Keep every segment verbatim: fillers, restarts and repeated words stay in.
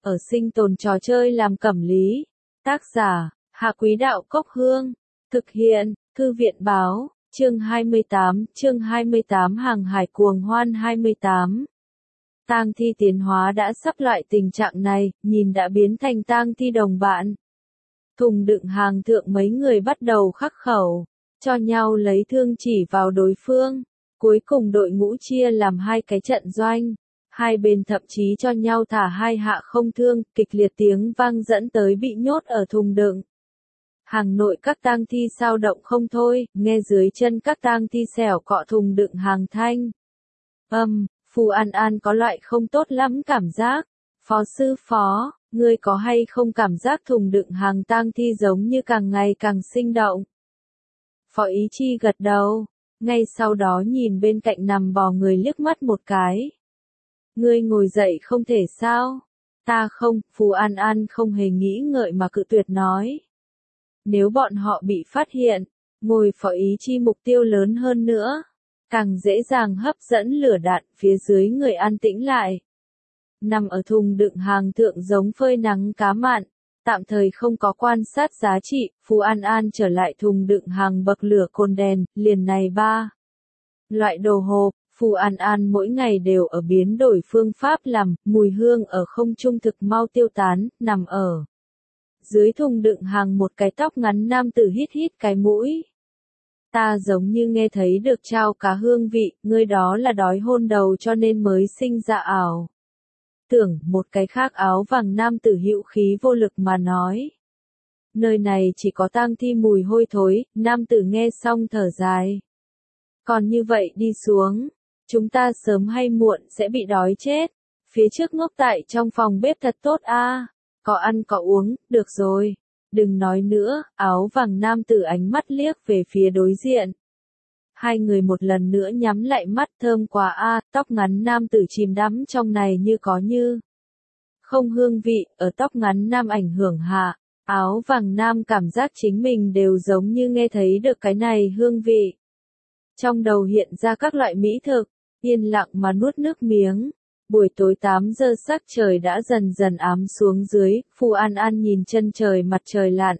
ở sinh tồn trò chơi làm cẩm lý. Tác giả, Hạ Quý Đạo Cốc Hương. Thực hiện, Thư viện Báo, chương hai mươi tám, chương hai mươi tám Hàng hải cuồng hoan hai mươi tám. Tang thi tiến hóa đã sắp lại tình trạng này, nhìn đã biến thành tang thi đồng bạn. Thùng đựng hàng thượng mấy người bắt đầu khắc khẩu, cho nhau lấy thương chỉ vào đối phương. Cuối cùng đội ngũ chia làm hai cái trận doanh. Hai bên thậm chí cho nhau thả hai hạ không thương, kịch liệt tiếng vang dẫn tới bị nhốt ở thùng đựng hàng nội các tang thi sao động không thôi, nghe dưới chân các tang thi xẻo cọ thùng đựng hàng thanh. Âm, Phù An An có loại không tốt lắm cảm giác. Phó sư phó, ngươi có hay không cảm giác thùng đựng hàng tang thi giống như càng ngày càng sinh động? Phó Ý Chi gật đầu, ngay sau đó nhìn bên cạnh nằm bò người liếc mắt một cái. Ngươi ngồi dậy không thể sao? Ta không, Phù An An không hề nghĩ ngợi mà cự tuyệt nói. Nếu bọn họ bị phát hiện, ngồi Phó Ý Chi mục tiêu lớn hơn nữa, càng dễ dàng hấp dẫn lửa đạn, phía dưới người an tĩnh lại. Nằm ở thùng đựng hàng thượng giống phơi nắng cá mặn, tạm thời không có quan sát giá trị, Phù An An trở lại thùng đựng hàng bậc lửa cồn đèn, liền này ba. Loại đồ hộp, Phù An An mỗi ngày đều ở biến đổi phương pháp làm, mùi hương ở không trung thực mau tiêu tán, nằm ở dưới thùng đựng hàng một cái tóc ngắn nam tử hít hít cái mũi. Ta giống như nghe thấy được trao cá hương vị, ngươi đó là đói hôn đầu cho nên mới sinh ra ảo. Tưởng, một cái khác áo vàng nam tử hữu khí vô lực mà nói. Nơi này chỉ có tang thi mùi hôi thối, nam tử nghe xong thở dài. Còn như vậy đi xuống, chúng ta sớm hay muộn sẽ bị đói chết. Phía trước ngốc tại trong phòng bếp thật tốt a, có ăn có uống, được rồi. Đừng nói nữa, áo vàng nam tử ánh mắt liếc về phía đối diện. Hai người một lần nữa nhắm lại mắt, thơm quá a, tóc ngắn nam tử chìm đắm trong này như có như không hương vị, ở tóc ngắn nam ảnh hưởng hạ, áo vàng nam cảm giác chính mình đều giống như nghe thấy được cái này hương vị. Trong đầu hiện ra các loại mỹ thực, yên lặng mà nuốt nước miếng. Buổi tối tám giờ sắc trời đã dần dần ám xuống dưới, Phù An An nhìn chân trời mặt trời lặn.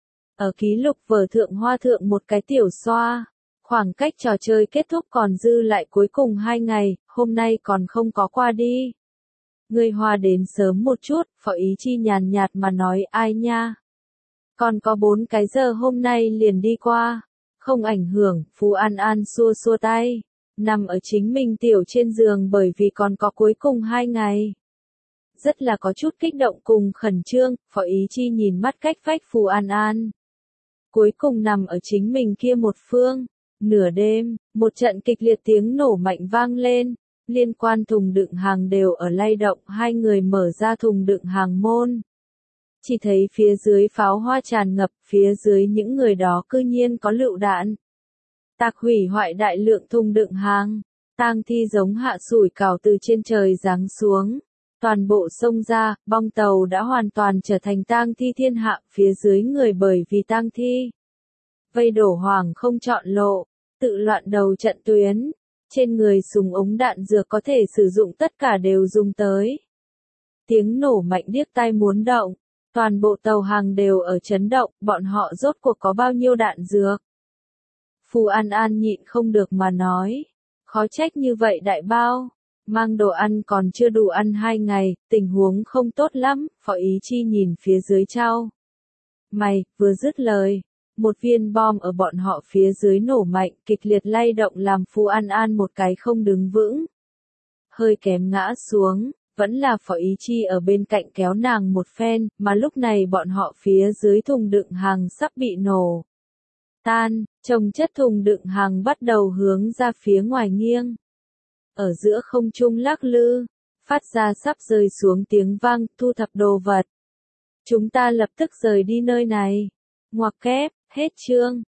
Ở ký lục vở thượng hoa thượng một cái tiểu xoa, khoảng cách trò chơi kết thúc còn dư lại cuối cùng hai ngày, hôm nay còn không có qua đi. Người hoa đến sớm một chút, Phó Ý Chi nhàn nhạt mà nói ai nha. Còn có bốn cái giờ hôm nay liền đi qua, không ảnh hưởng, Phù An An xua xua tay. Nằm ở chính mình tiểu trên giường bởi vì còn có cuối cùng hai ngày. Rất là có chút kích động cùng khẩn trương, Phó Ý Chi nhìn mắt cách vách Phù An An. Cuối cùng nằm ở chính mình kia một phương. Nửa đêm, một trận kịch liệt tiếng nổ mạnh vang lên. Liên quan thùng đựng hàng đều ở lay động, hai người mở ra thùng đựng hàng môn. Chỉ thấy phía dưới pháo hoa tràn ngập, phía dưới những người đó cư nhiên có lựu đạn. Tạc hủy hoại đại lượng thùng đựng hàng, tang thi giống hạ sủi cảo từ trên trời giáng xuống, toàn bộ xông ra, bong tàu đã hoàn toàn trở thành tang thi thiên hạ, phía dưới người bởi vì tang thi vây đổ hoàng không chọn lộ, tự loạn đầu trận tuyến, trên người súng ống đạn dược có thể sử dụng tất cả đều dùng tới. Tiếng nổ mạnh điếc tai muốn động, toàn bộ tàu hàng đều ở chấn động, bọn họ rốt cuộc có bao nhiêu đạn dược. Phù An An nhịn không được mà nói, khó trách như vậy đại bao, mang đồ ăn còn chưa đủ ăn hai ngày, tình huống không tốt lắm, Phó Ý Chi nhìn phía dưới trao. Mày, vừa dứt lời, một viên bom ở bọn họ phía dưới nổ mạnh, kịch liệt lay động làm Phù An An một cái không đứng vững. Hơi kém ngã xuống, vẫn là Phó Ý Chi ở bên cạnh kéo nàng một phen, mà lúc này bọn họ phía dưới thùng đựng hàng sắp bị nổ tan, chồng chất thùng đựng hàng bắt đầu hướng ra phía ngoài nghiêng. Ở giữa không trung lắc lư, phát ra sắp rơi xuống tiếng vang, thu thập đồ vật. Chúng ta lập tức rời đi nơi này. Ngoặc kép, hết chương.